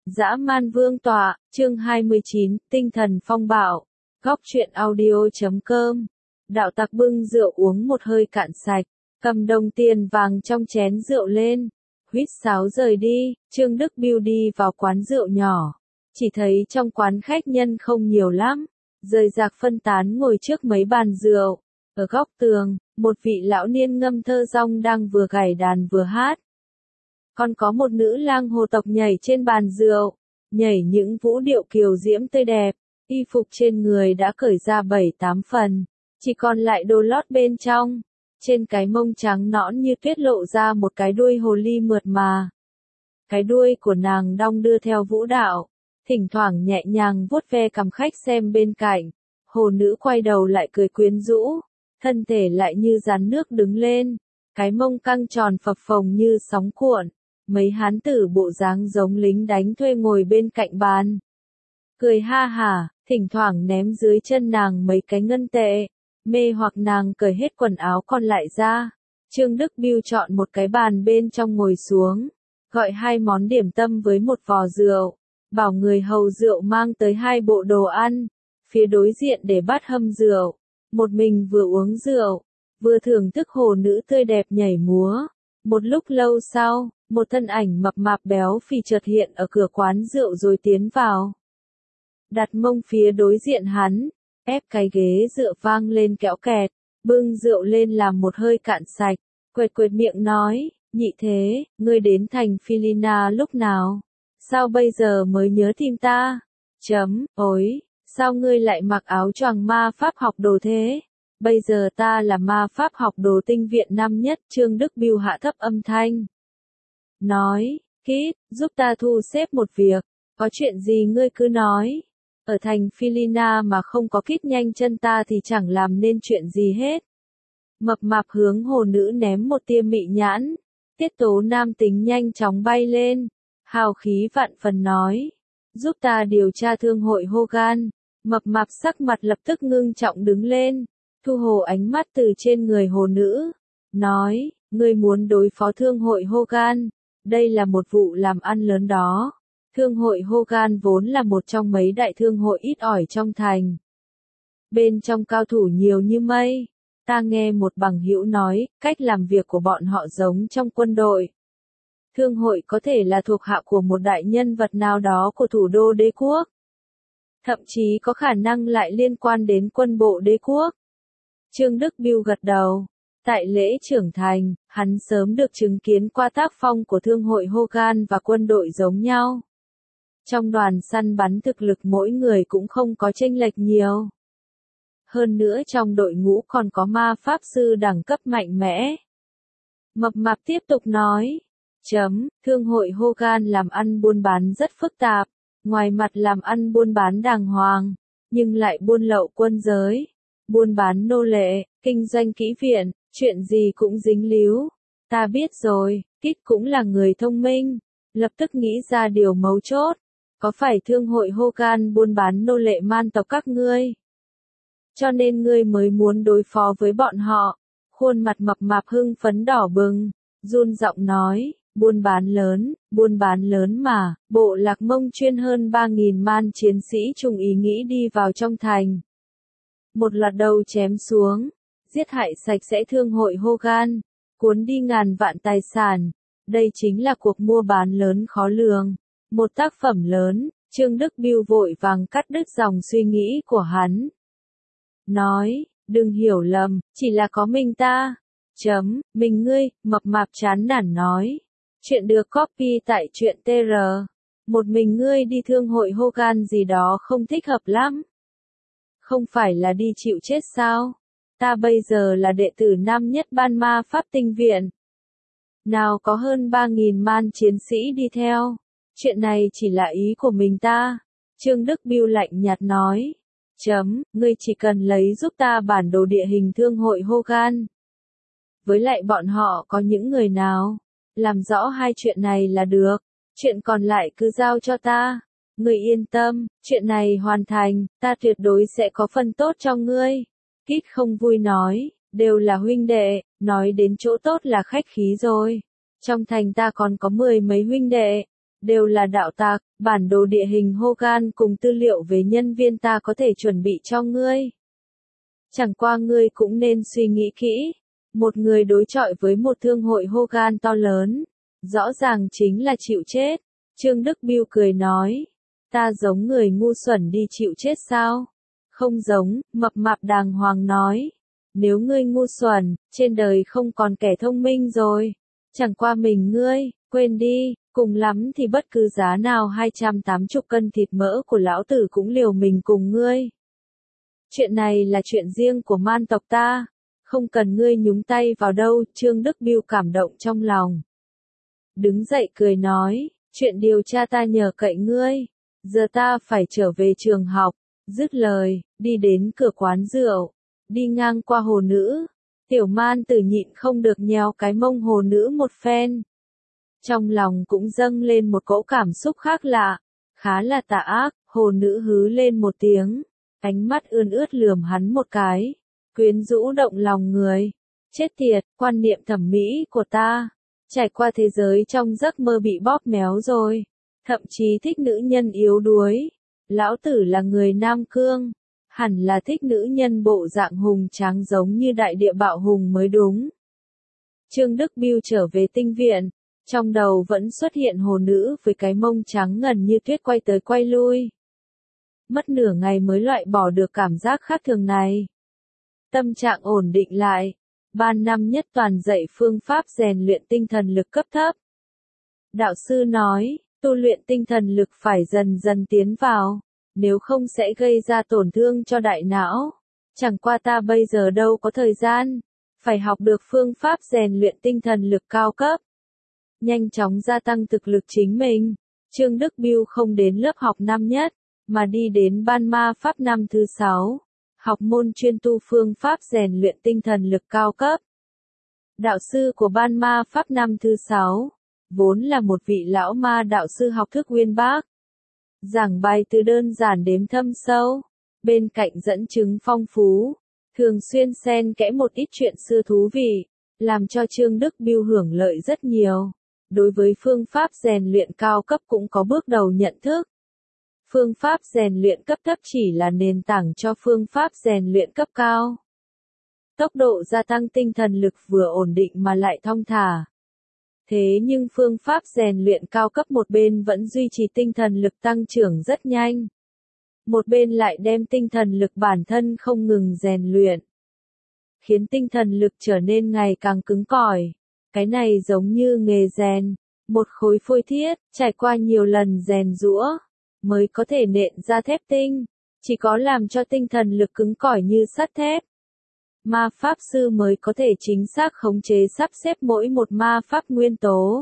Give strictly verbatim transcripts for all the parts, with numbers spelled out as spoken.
Dã man vương tọa, chương hai mươi chín, tinh thần phong bạo. Góc truyện audio chấm com. Đạo tặc bưng rượu uống một hơi cạn sạch, cầm đồng tiền vàng trong chén rượu lên, huýt sáo rời đi. Trương Đức Biêu đi vào quán rượu nhỏ, chỉ thấy trong quán khách nhân không nhiều lắm, rời rạc phân tán ngồi trước mấy bàn rượu. Ở góc tường, một vị lão niên ngâm thơ rong đang vừa gảy đàn vừa hát. Còn có một nữ lang hồ tộc nhảy trên bàn rượu, nhảy những vũ điệu kiều diễm tươi đẹp, y phục trên người đã cởi ra bảy tám phần, chỉ còn lại đồ lót bên trong. Trên cái mông trắng nõn như tuyết lộ ra một cái đuôi hồ ly mượt mà. Cái đuôi của nàng đong đưa theo vũ đạo, thỉnh thoảng nhẹ nhàng vuốt ve cằm khách xem bên cạnh. Hồ nữ quay đầu lại cười quyến rũ, thân thể lại như rắn nước đứng lên, cái mông căng tròn phập phồng như sóng cuộn. Mấy hán tử bộ dáng giống lính đánh thuê ngồi bên cạnh bàn, cười ha hả, thỉnh thoảng ném dưới chân nàng mấy cái ngân tệ, mê hoặc nàng cởi hết quần áo còn lại ra. Trương Đức Biêu chọn một cái bàn bên trong ngồi xuống, gọi hai món điểm tâm với một vò rượu, bảo người hầu rượu mang tới hai bộ đồ ăn, phía đối diện để bát hâm rượu, một mình vừa uống rượu, vừa thưởng thức hồ nữ tươi đẹp nhảy múa. Một lúc lâu sau, một thân ảnh mập mạp béo phì chợt hiện ở cửa quán rượu rồi tiến vào. Đặt mông phía đối diện hắn, ép cái ghế dựa vang lên kẽo kẹt, bưng rượu lên làm một hơi cạn sạch, quệt quệt miệng nói, nhị thế, ngươi đến thành Philina lúc nào? Sao bây giờ mới nhớ tìm ta? Chấm, ối, sao ngươi lại mặc áo choàng ma pháp học đồ thế? Bây giờ ta là ma pháp học đồ tinh viện năm nhất. Trương Đức Biêu hạ thấp âm thanh, nói, Kít, giúp ta thu xếp một việc, có chuyện gì ngươi cứ nói. Ở thành Philina mà không có Kít nhanh chân ta thì chẳng làm nên chuyện gì hết. Mập mạp hướng hồ nữ ném một tia mị nhãn, tiết tố nam tính nhanh chóng bay lên, hào khí vạn phần nói, giúp ta điều tra thương hội Hogan. Mập mạp sắc mặt lập tức ngưng trọng đứng lên, thu hồ ánh mắt từ trên người hồ nữ, nói, ngươi muốn đối phó thương hội Hogan, đây là một vụ làm ăn lớn đó. Thương hội Hogan vốn là một trong mấy đại thương hội ít ỏi trong thành. Bên trong cao thủ nhiều như mây. Ta nghe một bằng hữu nói, cách làm việc của bọn họ giống trong quân đội. Thương hội có thể là thuộc hạ của một đại nhân vật nào đó của thủ đô đế quốc. Thậm chí có khả năng lại liên quan đến quân bộ đế quốc. Trương Đức Biêu gật đầu. Tại lễ trưởng thành, hắn sớm được chứng kiến qua tác phong của thương hội Hogan và quân đội giống nhau. Trong đoàn săn bắn thực lực mỗi người cũng không có chênh lệch nhiều. Hơn nữa trong đội ngũ còn có ma pháp sư đẳng cấp mạnh mẽ. Mập mạp tiếp tục nói, chấm, thương hội Hogan làm ăn buôn bán rất phức tạp, ngoài mặt làm ăn buôn bán đàng hoàng, nhưng lại buôn lậu quân giới, buôn bán nô lệ, kinh doanh kỹ viện, chuyện gì cũng dính líu. Ta biết rồi, Kít cũng là người thông minh, lập tức nghĩ ra điều mấu chốt. Có phải thương hội Hogan buôn bán nô lệ man tộc các ngươi? Cho nên ngươi mới muốn đối phó với bọn họ. Khuôn mặt mập mạp hưng phấn đỏ bừng, run giọng nói, buôn bán lớn, buôn bán lớn mà, bộ lạc Mông chuyên hơn ba nghìn man chiến sĩ chung ý nghĩ đi vào trong thành. Một loạt đầu chém xuống, giết hại sạch sẽ thương hội Hogan, cuốn đi ngàn vạn tài sản. Đây chính là cuộc mua bán lớn khó lường. Một tác phẩm lớn. Trương Đức Biêu vội vàng cắt đứt dòng suy nghĩ của hắn. Nói, đừng hiểu lầm, chỉ là có mình ta. Chấm, mình ngươi, mập mạp chán nản nói. Chuyện được copy tại truyện tê rờ. Một mình ngươi đi thương hội Hogan gì đó không thích hợp lắm. Không phải là đi chịu chết sao? Ta bây giờ là đệ tử năm nhất ban ma pháp tinh viện. Nào có hơn ba nghìn man chiến sĩ đi theo. Chuyện này chỉ là ý của mình ta. Trương Đức Biêu lạnh nhạt nói. Chấm, ngươi chỉ cần lấy giúp ta bản đồ địa hình thương hội Hogan. Với lại bọn họ có những người nào? Làm rõ hai chuyện này là được. Chuyện còn lại cứ giao cho ta. Ngươi yên tâm, chuyện này hoàn thành, ta tuyệt đối sẽ có phần tốt cho ngươi. Kít không vui nói, đều là huynh đệ, nói đến chỗ tốt là khách khí rồi. Trong thành ta còn có mười mấy huynh đệ, đều là đạo tặc, bản đồ địa hình Hogan cùng tư liệu về nhân viên ta có thể chuẩn bị cho ngươi. Chẳng qua ngươi cũng nên suy nghĩ kỹ, một người đối chọi với một thương hội Hogan to lớn, rõ ràng chính là chịu chết. Trương Đức Biêu cười nói, ta giống người ngu xuẩn đi chịu chết sao? Không giống, mập mạp đàng hoàng nói, nếu ngươi ngu xuẩn, trên đời không còn kẻ thông minh rồi, chẳng qua mình ngươi, quên đi, cùng lắm thì bất cứ giá nào hai trăm tám mươi cân thịt mỡ của lão tử cũng liều mình cùng ngươi. Chuyện này là chuyện riêng của man tộc ta, không cần ngươi nhúng tay vào đâu. Trương Đức Biêu cảm động trong lòng. Đứng dậy cười nói, chuyện điều tra ta nhờ cậy ngươi, giờ ta phải trở về trường học. Dứt lời, đi đến cửa quán rượu, đi ngang qua hồ nữ, tiểu man tử nhịn không được nhéo cái mông hồ nữ một phen. Trong lòng cũng dâng lên một cỗ cảm xúc khác lạ, khá là tà ác. Hồ nữ hứ lên một tiếng, ánh mắt ươn ướt lườm hắn một cái, quyến rũ động lòng người. Chết tiệt, quan niệm thẩm mỹ của ta, trải qua thế giới trong giấc mơ bị bóp méo rồi, thậm chí thích nữ nhân yếu đuối. Lão tử là người Nam Cương, hẳn là thích nữ nhân bộ dạng hùng tráng giống như đại địa bạo hùng mới đúng. Trương Đức Biêu trở về tinh viện, trong đầu vẫn xuất hiện hồ nữ với cái mông trắng ngần như tuyết quay tới quay lui. Mất nửa ngày mới loại bỏ được cảm giác khác thường này. Tâm trạng ổn định lại, ban năm nhất toàn dạy phương pháp rèn luyện tinh thần lực cấp thấp. Đạo sư nói, tu luyện tinh thần lực phải dần dần tiến vào, nếu không sẽ gây ra tổn thương cho đại não. Chẳng qua ta bây giờ đâu có thời gian, phải học được phương pháp rèn luyện tinh thần lực cao cấp. Nhanh chóng gia tăng thực lực chính mình, Trương Đức Biêu không đến lớp học năm nhất, mà đi đến ban ma pháp năm thứ sáu, học môn chuyên tu phương pháp rèn luyện tinh thần lực cao cấp. Đạo sư của ban ma pháp năm thứ sáu, vốn là một vị lão ma đạo sư học thức uyên bác. Giảng bài từ đơn giản đến thâm sâu, bên cạnh dẫn chứng phong phú, thường xuyên xen kẽ một ít chuyện xưa thú vị, làm cho Trương Đức Biêu hưởng lợi rất nhiều. Đối với phương pháp rèn luyện cao cấp cũng có bước đầu nhận thức. Phương pháp rèn luyện cấp thấp chỉ là nền tảng cho phương pháp rèn luyện cấp cao. Tốc độ gia tăng tinh thần lực vừa ổn định mà lại thong thả. Thế nhưng phương pháp rèn luyện cao cấp một bên vẫn duy trì tinh thần lực tăng trưởng rất nhanh. Một bên lại đem tinh thần lực bản thân không ngừng rèn luyện, khiến tinh thần lực trở nên ngày càng cứng cỏi. Cái này giống như nghề rèn, một khối phôi thiết, trải qua nhiều lần rèn giũa, mới có thể nện ra thép tinh, chỉ có làm cho tinh thần lực cứng cỏi như sắt thép. Ma pháp sư mới có thể chính xác khống chế sắp xếp mỗi một ma pháp nguyên tố,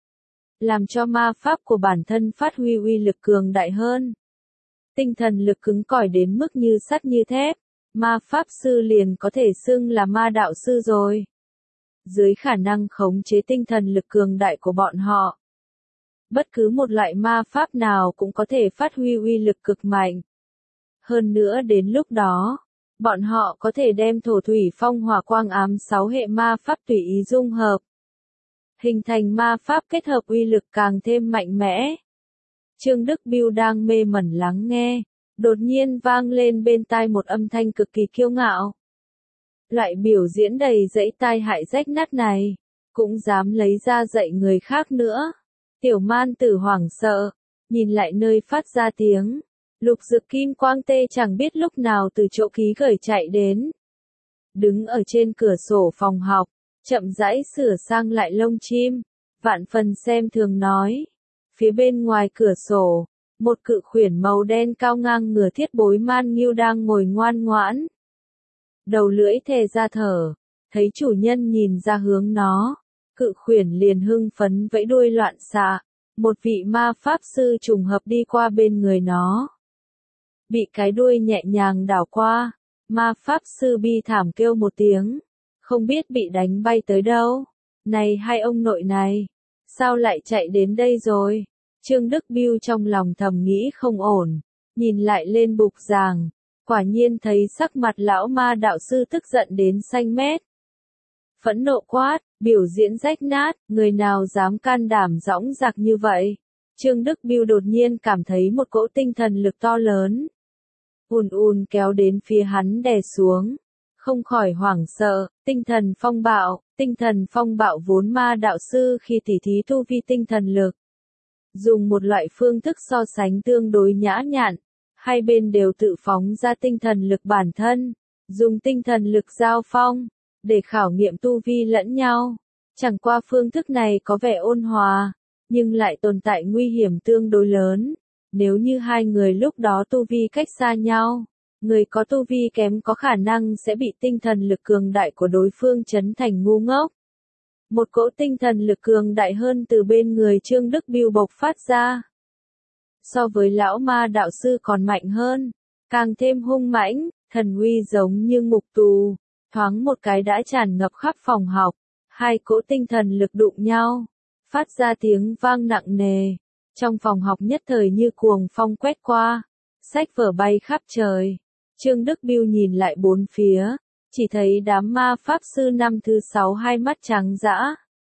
làm cho ma pháp của bản thân phát huy uy lực cường đại hơn. Tinh thần lực cứng cỏi đến mức như sắt như thép, ma pháp sư liền có thể xưng là ma đạo sư rồi. Dưới khả năng khống chế tinh thần lực cường đại của bọn họ, bất cứ một loại ma pháp nào cũng có thể phát huy uy lực cực mạnh. Hơn nữa đến lúc đó, bọn họ có thể đem thổ thủy phong hỏa quang ám sáu hệ ma pháp tùy ý dung hợp, hình thành ma pháp kết hợp uy lực càng thêm mạnh mẽ. Trương Đức Biêu đang mê mẩn lắng nghe, đột nhiên vang lên bên tai một âm thanh cực kỳ kiêu ngạo. Loại biểu diễn đầy dẫy tai hại rách nát này, cũng dám lấy ra dạy người khác nữa. Tiểu man tử hoảng sợ, nhìn lại nơi phát ra tiếng. Lục Dực kim quang tê chẳng biết lúc nào từ chỗ ký gửi chạy đến. Đứng ở trên cửa sổ phòng học, chậm rãi sửa sang lại lông chim, vạn phần xem thường nói. Phía bên ngoài cửa sổ, một cự khuyển màu đen cao ngang ngửa thiết bối man nghiêu đang ngồi ngoan ngoãn. Đầu lưỡi thè ra thở, thấy chủ nhân nhìn ra hướng nó, cự khuyển liền hưng phấn vẫy đuôi loạn xạ, một vị ma pháp sư trùng hợp đi qua bên người nó. Bị cái đuôi nhẹ nhàng đảo qua, ma pháp sư bi thảm kêu một tiếng, không biết bị đánh bay tới đâu. Này hai ông nội này, sao lại chạy đến đây rồi? Trương Đức Biêu trong lòng thầm nghĩ không ổn, nhìn lại lên bục giảng, quả nhiên thấy sắc mặt lão ma đạo sư tức giận đến xanh mét. Phẫn nộ quát, biểu diễn rách nát, người nào dám can đảm dõng dạc như vậy? Trương Đức Biêu đột nhiên cảm thấy một cỗ tinh thần lực to lớn. Ùn ùn kéo đến phía hắn đè xuống. Không khỏi hoảng sợ, tinh thần phong bạo, tinh thần phong bạo vốn ma đạo sư khi tỉ thí tu vi tinh thần lực. Dùng một loại phương thức so sánh tương đối nhã nhặn, hai bên đều tự phóng ra tinh thần lực bản thân, dùng tinh thần lực giao phong, để khảo nghiệm tu vi lẫn nhau. Chẳng qua phương thức này có vẻ ôn hòa, nhưng lại tồn tại nguy hiểm tương đối lớn. Nếu như hai người lúc đó tu vi cách xa nhau, người có tu vi kém có khả năng sẽ bị tinh thần lực cường đại của đối phương chấn thành ngu ngốc. Một cỗ tinh thần lực cường đại hơn từ bên người Trương Đức Biêu bộc phát ra. So với lão ma đạo sư còn mạnh hơn, càng thêm hung mãnh, thần uy giống như ngục tù, thoáng một cái đã tràn ngập khắp phòng học. Hai cỗ tinh thần lực đụng nhau, phát ra tiếng vang nặng nề. Trong phòng học nhất thời như cuồng phong quét qua, sách vở bay khắp trời. Trương Đức Biêu nhìn lại bốn phía, chỉ thấy đám ma pháp sư năm thứ sáu hai mắt trắng dã,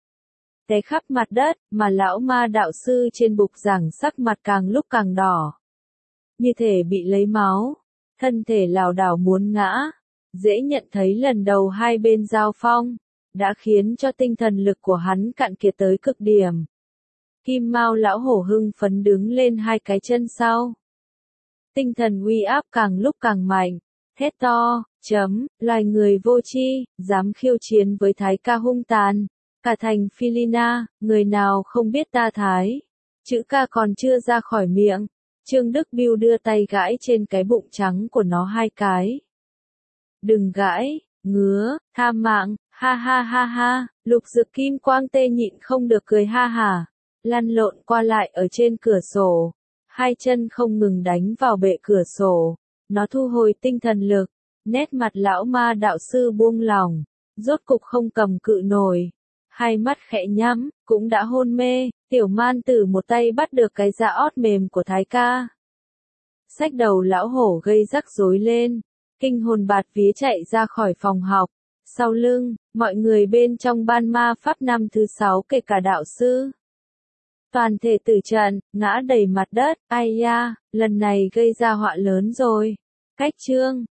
té khắp mặt đất, mà lão ma đạo sư trên bục giảng sắc mặt càng lúc càng đỏ. Như thể bị lấy máu, thân thể lảo đảo muốn ngã. Dễ nhận thấy lần đầu hai bên giao phong, đã khiến cho tinh thần lực của hắn cạn kiệt tới cực điểm. Kim Mao lão hổ hưng phấn đứng lên hai cái chân sau. Tinh thần uy áp càng lúc càng mạnh, thét to, chấm, loài người vô tri, dám khiêu chiến với Thái ca hung tàn, cả thành Philina, người nào không biết ta Thái. Chữ ca còn chưa ra khỏi miệng, Trương Đức Biêu đưa tay gãi trên cái bụng trắng của nó hai cái. Đừng gãi, ngứa, tha mạng, ha ha ha ha, Lục Dực Kim Quang tê nhịn không được cười ha hả, lăn lộn qua lại ở trên cửa sổ, hai chân không ngừng đánh vào bệ cửa sổ, nó thu hồi tinh thần lực, nét mặt lão ma đạo sư buông lỏng, rốt cục không cầm cự nổi, hai mắt khẽ nhắm, cũng đã hôn mê, Tiểu Man Tử một tay bắt được cái da ót mềm của Thái ca. Xách đầu lão hổ gây rắc rối lên, kinh hồn bạt vía chạy ra khỏi phòng học. Sau lưng, mọi người bên trong ban ma pháp năm thứ sáu kể cả đạo sư. Toàn thể tử trận, ngã đầy mặt đất, ai ya, lần này gây ra họa lớn rồi. Cách chương